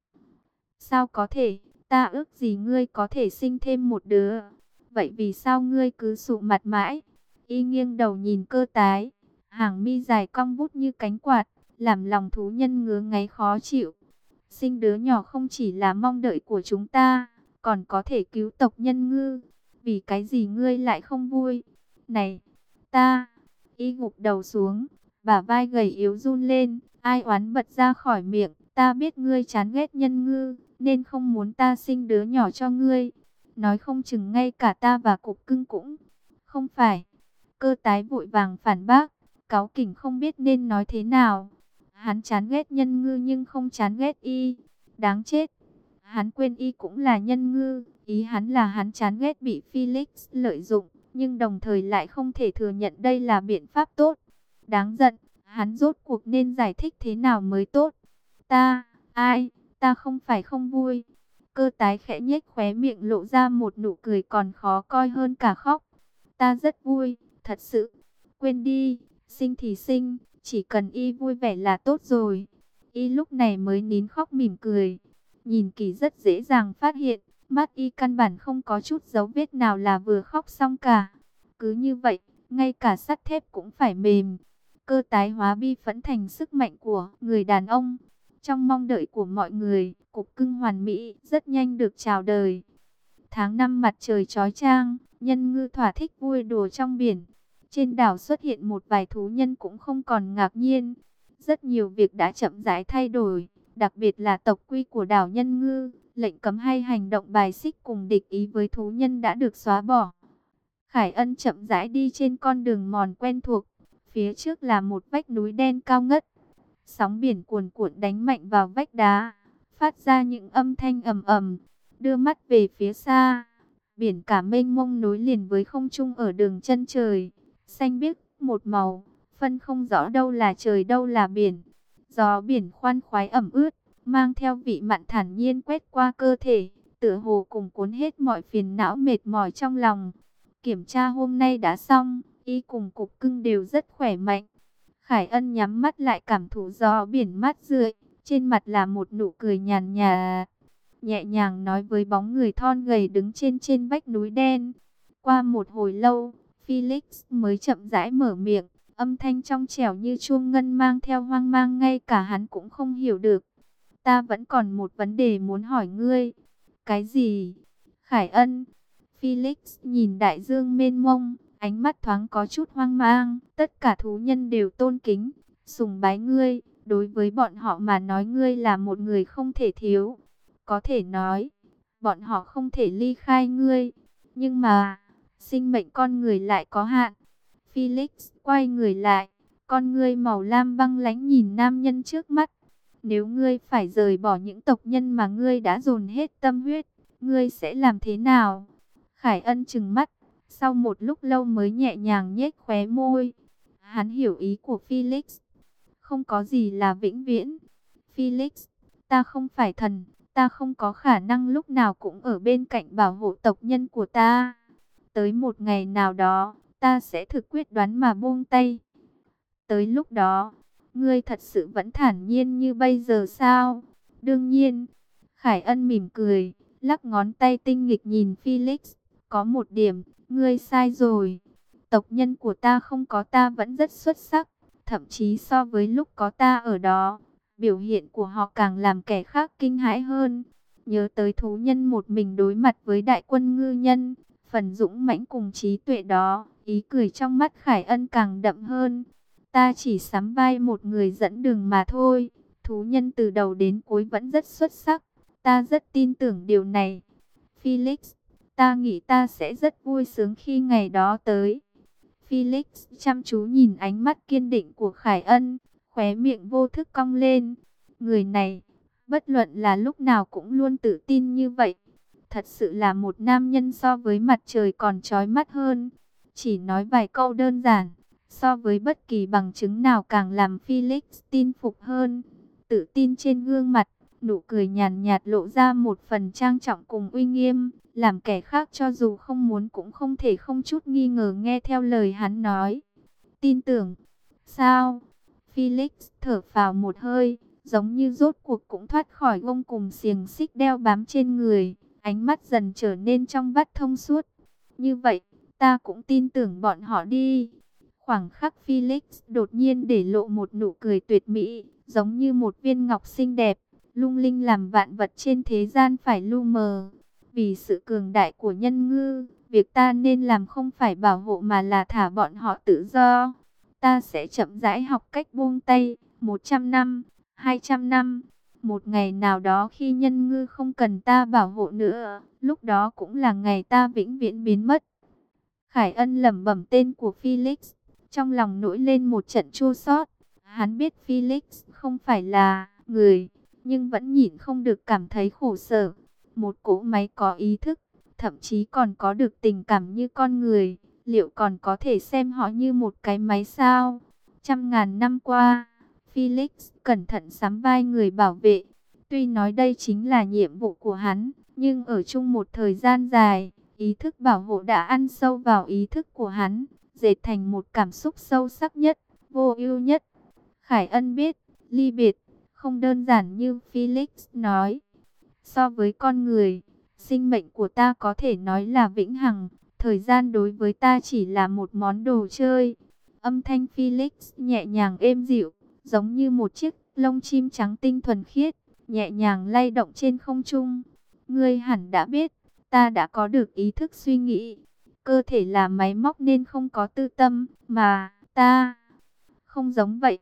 Sao có thể, ta ước gì ngươi có thể sinh thêm một đứa. Vậy vì sao ngươi cứ sụ mặt mãi? Y nghiêng đầu nhìn cơ tái, hàng mi dài cong vút như cánh quạt, làm lòng thú nhân ngứa ngáy khó chịu. Sinh đứa nhỏ không chỉ là mong đợi của chúng ta, còn có thể cứu tộc Nhân Ngư. Vì cái gì ngươi lại không vui? Này, ta... Y gục đầu xuống, bả vai gầy yếu run lên, ai oán bật ra khỏi miệng. Ta biết ngươi chán ghét Nhân Ngư, nên không muốn ta sinh đứa nhỏ cho ngươi. Nói không chừng ngay cả ta và cục cưng cũng... Không phải. Cơ tái vội vàng phản bác, cáu kỉnh không biết nên nói thế nào. Hắn chán ghét Nhân Ngư nhưng không chán ghét y. Đáng chết. Hắn quên y cũng là Nhân Ngư. Ý hắn là hắn chán ghét bị Felix lợi dụng, nhưng đồng thời lại không thể thừa nhận đây là biện pháp tốt. Đáng giận. Hắn rốt cuộc nên giải thích thế nào mới tốt? Ta, ai, ta không phải không vui. Cơ tái khẽ nhếch khóe miệng lộ ra một nụ cười còn khó coi hơn cả khóc. Ta rất vui, thật sự. Quên đi, sinh thì sinh, chỉ cần y vui vẻ là tốt rồi. Y lúc này mới nín khóc mỉm cười. Nhìn kỹ rất dễ dàng phát hiện, mắt y căn bản không có chút dấu vết nào là vừa khóc xong cả. Cứ như vậy, ngay cả sắt thép cũng phải mềm. Cơ tái hóa bi phẫn thành sức mạnh của người đàn ông. Trong mong đợi của mọi người, cục cưng hoàn mỹ rất nhanh được chào đời. Tháng năm mặt trời chói chang, Nhân Ngư thỏa thích vui đùa trong biển. Trên đảo xuất hiện một vài thú nhân cũng không còn ngạc nhiên. Rất nhiều việc đã chậm rãi thay đổi, đặc biệt là tộc quy của đảo Nhân Ngư, lệnh cấm hay hành động bài xích cùng địch ý với thú nhân đã được xóa bỏ. Khải Ân chậm rãi đi trên con đường mòn quen thuộc, phía trước là một vách núi đen cao ngất. Sóng biển cuồn cuộn đánh mạnh vào vách đá, phát ra những âm thanh ầm ầm. Đưa mắt về phía xa, biển cả mênh mông nối liền với không trung ở đường chân trời, xanh biếc một màu, phân không rõ đâu là trời đâu là biển. Gió biển khoan khoái ẩm ướt, mang theo vị mặn thản nhiên quét qua cơ thể, tựa hồ cùng cuốn hết mọi phiền não mệt mỏi trong lòng. Kiểm tra hôm nay đã xong, y cùng cục cưng đều rất khỏe mạnh. Khải Ân nhắm mắt lại cảm thụ gió biển mát rượi, trên mặt là một nụ cười nhàn nhạt, nhẹ nhàng nói với bóng người thon gầy đứng trên trên vách núi đen. Qua một hồi lâu, Felix mới chậm rãi mở miệng, âm thanh trong trẻo như chuông ngân mang theo hoang mang ngay cả hắn cũng không hiểu được. Ta vẫn còn một vấn đề muốn hỏi ngươi. Cái gì? Khải Ân. Felix nhìn đại dương mênh mông, ánh mắt thoáng có chút hoang mang. Tất cả thú nhân đều tôn kính, sùng bái ngươi. Đối với bọn họ mà nói ngươi là một người không thể thiếu. Có thể nói, bọn họ không thể ly khai ngươi. Nhưng mà, sinh mệnh con người lại có hạn. Felix quay người lại, con ngươi màu lam băng lãnh nhìn nam nhân trước mắt. Nếu ngươi phải rời bỏ những tộc nhân mà ngươi đã dồn hết tâm huyết, ngươi sẽ làm thế nào? Khải Ân trừng mắt, sau một lúc lâu mới nhẹ nhàng nhếch khóe môi. Hắn hiểu ý của Felix. Không có gì là vĩnh viễn. Felix, ta không phải thần, ta không có khả năng lúc nào cũng ở bên cạnh bảo hộ tộc nhân của ta. Tới một ngày nào đó, ta sẽ thực quyết đoán mà buông tay. Tới lúc đó, ngươi thật sự vẫn thản nhiên như bây giờ sao? Đương nhiên. Khải Ân mỉm cười, lắc ngón tay tinh nghịch nhìn Felix. Có một điểm, ngươi sai rồi. Tộc nhân của ta không có ta vẫn rất xuất sắc. Thậm chí so với lúc có ta ở đó, biểu hiện của họ càng làm kẻ khác kinh hãi hơn. Nhớ tới thú nhân một mình đối mặt với đại quân ngư nhân, phần dũng mãnh cùng trí tuệ đó, ý cười trong mắt Khải Ân càng đậm hơn. Ta chỉ sắm vai một người dẫn đường mà thôi. Thú nhân từ đầu đến cuối vẫn rất xuất sắc. Ta rất tin tưởng điều này. Felix, ta nghĩ ta sẽ rất vui sướng khi ngày đó tới. Felix chăm chú nhìn ánh mắt kiên định của Khải Ân, khóe miệng vô thức cong lên. Người này, bất luận là lúc nào cũng luôn tự tin như vậy. Thật sự là một nam nhân so với mặt trời còn chói mắt hơn. Chỉ nói vài câu đơn giản, so với bất kỳ bằng chứng nào càng làm Felix tin phục hơn. Tự tin trên gương mặt, nụ cười nhàn nhạt lộ ra một phần trang trọng cùng uy nghiêm, làm kẻ khác cho dù không muốn cũng không thể không chút nghi ngờ nghe theo lời hắn nói. Tin tưởng? Sao? Felix thở phào một hơi, giống như rốt cuộc cũng thoát khỏi gông cùng xiềng xích đeo bám trên người, ánh mắt dần trở nên trong vắt thông suốt. Như vậy, ta cũng tin tưởng bọn họ đi. Khoảng khắc Felix đột nhiên để lộ một nụ cười tuyệt mỹ, giống như một viên ngọc xinh đẹp, lung linh làm vạn vật trên thế gian phải lu mờ. Vì sự cường đại của nhân ngư, việc ta nên làm không phải bảo hộ mà là thả bọn họ tự do. Ta sẽ chậm rãi học cách buông tay, một trăm năm, hai trăm năm. Một ngày nào đó khi nhân ngư không cần ta bảo hộ nữa, lúc đó cũng là ngày ta vĩnh viễn biến mất. Khải Ân lẩm bẩm tên của Felix, trong lòng nổi lên một trận chua xót. Hắn biết Felix không phải là người, nhưng vẫn nhịn không được cảm thấy khổ sở. Một cỗ máy có ý thức, thậm chí còn có được tình cảm như con người, liệu còn có thể xem họ như một cái máy sao? Trăm ngàn năm qua, Felix cẩn thận sắm vai người bảo vệ. Tuy nói đây chính là nhiệm vụ của hắn, nhưng ở chung một thời gian dài, ý thức bảo hộ đã ăn sâu vào ý thức của hắn, dệt thành một cảm xúc sâu sắc nhất, vô ưu nhất. Khải Ân biết, ly biệt không đơn giản như Felix nói. So với con người, sinh mệnh của ta có thể nói là vĩnh hằng, thời gian đối với ta chỉ là một món đồ chơi. Âm thanh Felix nhẹ nhàng êm dịu, giống như một chiếc lông chim trắng tinh thuần khiết, nhẹ nhàng lay động trên không trung. Ngươi hẳn đã biết, ta đã có được ý thức suy nghĩ. Cơ thể là máy móc nên không có tư tâm, mà ta không giống vậy.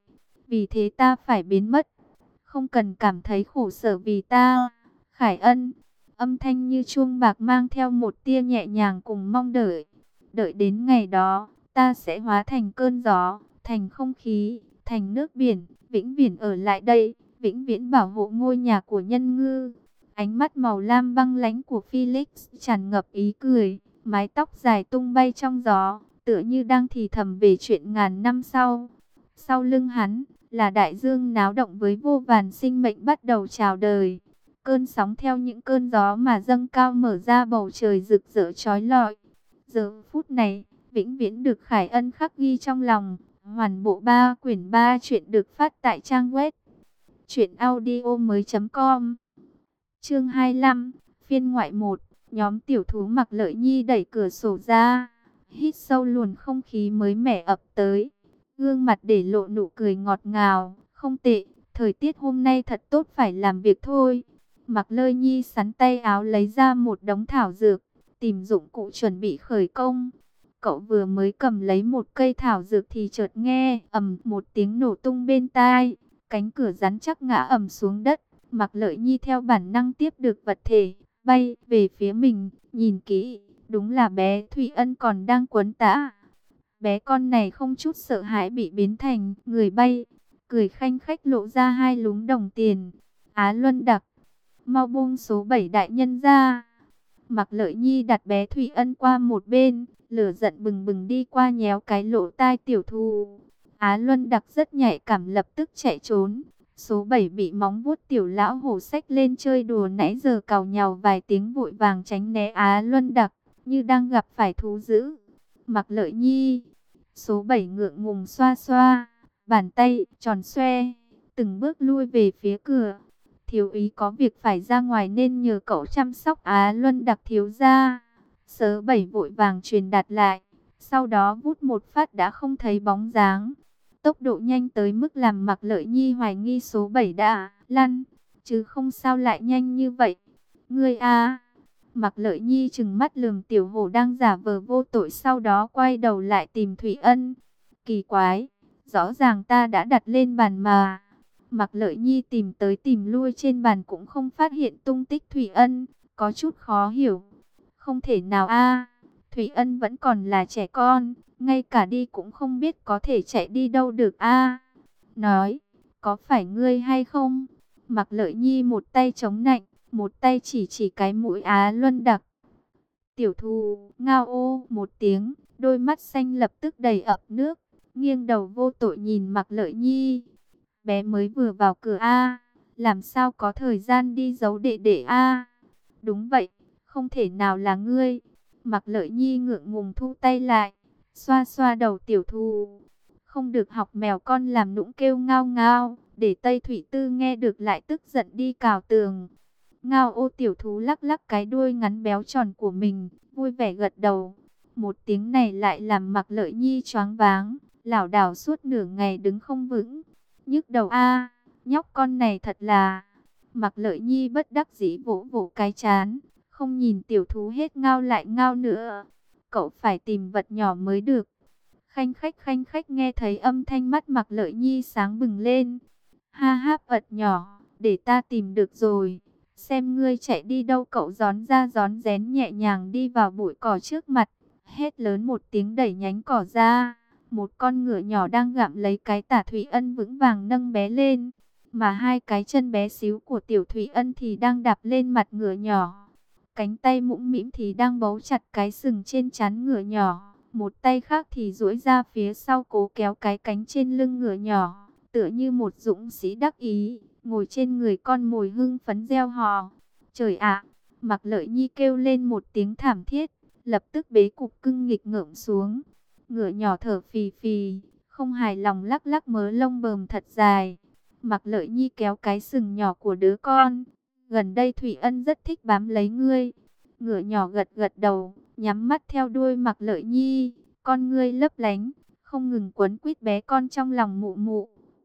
vì thế ta phải biến mất. Không cần cảm thấy khổ sở vì ta. Khải Ân, âm thanh như chuông bạc mang theo một tia nhẹ nhàng cùng mong đợi. Đợi đến ngày đó, ta sẽ hóa thành cơn gió, thành không khí, thành nước biển, vĩnh viễn ở lại đây, vĩnh viễn bảo hộ ngôi nhà của Nhân Ngư. Ánh mắt màu lam băng lãnh của Felix tràn ngập ý cười, mái tóc dài tung bay trong gió, tựa như đang thì thầm về chuyện ngàn năm sau. Sau lưng hắn là đại dương náo động với vô vàn sinh mệnh bắt đầu chào đời. Cơn sóng theo những cơn gió mà dâng cao mở ra bầu trời rực rỡ chói lọi. Giờ phút này, vĩnh viễn được Khải Ân khắc ghi trong lòng. Hoàn bộ ba quyển ba chuyện được phát tại trang web truyện audio mới chấm com. Chương hai mươi lăm, phiên ngoại một. Nhóm tiểu thú Mặc Lợi Nhi đẩy cửa sổ ra, hít sâu luồng không khí mới mẻ ập tới. Gương mặt để lộ nụ cười ngọt ngào, không tệ, thời tiết hôm nay thật tốt, phải làm việc thôi. Mặc Lợi Nhi sắn tay áo lấy ra một đống thảo dược, tìm dụng cụ chuẩn bị khởi công. Cậu vừa mới cầm lấy một cây thảo dược thì chợt nghe ầm một tiếng nổ tung bên tai, cánh cửa rắn chắc ngã ầm xuống đất. Mặc Lợi Nhi theo bản năng tiếp được vật thể, bay về phía mình, nhìn kỹ, đúng là bé Thủy Ân còn đang quấn tã. Bé con này không chút sợ hãi bị biến thành người bay, cười khanh khách lộ ra hai lúm đồng tiền. Á Luân Đặc, mau buông số bảy đại nhân ra. Mặc Lợi Nhi đặt bé Thủy Ân qua một bên, lửa giận bừng bừng đi qua nhéo cái lỗ tai tiểu thù. Á Luân Đặc rất nhạy cảm, lập tức chạy trốn. Số bảy bị móng vuốt tiểu lão hổ xách lên chơi đùa nãy giờ cào nhào vài tiếng, vội vàng tránh né Á Luân Đặc, như đang gặp phải thú dữ. Mặc Lợi Nhi, số bảy ngượng ngùng xoa xoa bàn tay tròn xoe, từng bước lui về phía cửa. Thiếu úy có việc phải ra ngoài nên nhờ cậu chăm sóc Á Luân Đặc thiếu gia. Số bảy vội vàng truyền đạt lại, sau đó vút một phát đã không thấy bóng dáng. Tốc độ nhanh tới mức làm Mặc Lợi Nhi hoài nghi số bảy đã lăn, chứ không sao lại nhanh như vậy. Ngươi a! Mặc Lợi Nhi trừng mắt lườm tiểu hổ đang giả vờ vô tội, sau đó quay đầu lại tìm Thủy Ân. Kỳ quái, rõ ràng ta đã đặt lên bàn mà. Mặc Lợi Nhi tìm tới tìm lui trên bàn cũng không phát hiện tung tích Thủy Ân, có chút khó hiểu. Không thể nào a, Thủy Ân vẫn còn là trẻ con, ngay cả đi cũng không biết, có thể chạy đi đâu được a. Nói, có phải ngươi hay không? Mặc Lợi Nhi một tay chống nạnh, một tay chỉ chỉ cái mũi Á Luân Đặc. Tiểu thù ngao ô một tiếng, đôi mắt xanh lập tức đầy ập nước, nghiêng đầu vô tội nhìn Mặc Lợi Nhi. Bé mới vừa vào cửa a, làm sao có thời gian đi giấu đệ đệ a? Đúng vậy, không thể nào là ngươi. Mặc Lợi Nhi ngượng ngùng thu tay lại, xoa xoa đầu tiểu thù. Không được học mèo con làm nũng kêu ngao ngao, để Tây Thủy Tư nghe được lại tức giận đi cào tường. Ngao ô tiểu thú lắc lắc cái đuôi ngắn béo tròn của mình, vui vẻ gật đầu. Một tiếng này lại làm Mặc Lợi Nhi choáng váng, lảo đảo suốt nửa ngày đứng không vững. Nhức đầu a, nhóc con này thật là. Mặc Lợi Nhi bất đắc dĩ vỗ vỗ cái chán, không nhìn tiểu thú hết ngao lại ngao nữa. Cậu phải tìm vật nhỏ mới được. Khanh khách khanh khách nghe thấy âm thanh, mắt Mặc Lợi Nhi sáng bừng lên. Ha ha, vật nhỏ, để ta tìm được rồi. Xem ngươi chạy đi đâu. Cậu gión ra gión rén nhẹ nhàng đi vào bụi cỏ trước mặt, hét lớn một tiếng đẩy nhánh cỏ ra. Một con ngựa nhỏ đang gặm lấy cái tả Thủy Ân vững vàng nâng bé lên, mà hai cái chân bé xíu của tiểu Thủy Ân thì đang đạp lên mặt ngựa nhỏ. Cánh tay mũm mĩm thì đang bấu chặt cái sừng trên trán ngựa nhỏ, một tay khác thì duỗi ra phía sau cố kéo cái cánh trên lưng ngựa nhỏ, tựa như một dũng sĩ đắc ý, ngồi trên người con mồi hưng phấn reo hò. Trời ạ! Mặc Lợi Nhi kêu lên một tiếng thảm thiết, lập tức bế cục cưng nghịch ngợm xuống. Ngựa nhỏ thở phì phì, không hài lòng lắc lắc mớ lông bờm thật dài. Mặc Lợi Nhi kéo cái sừng nhỏ của đứa con. Gần đây Thủy Ân rất thích bám lấy ngươi. Ngựa nhỏ gật gật đầu, nhắm mắt theo đuôi Mặc Lợi Nhi. Con ngươi lấp lánh, không ngừng quấn quýt bé con trong lòng mụ mụ.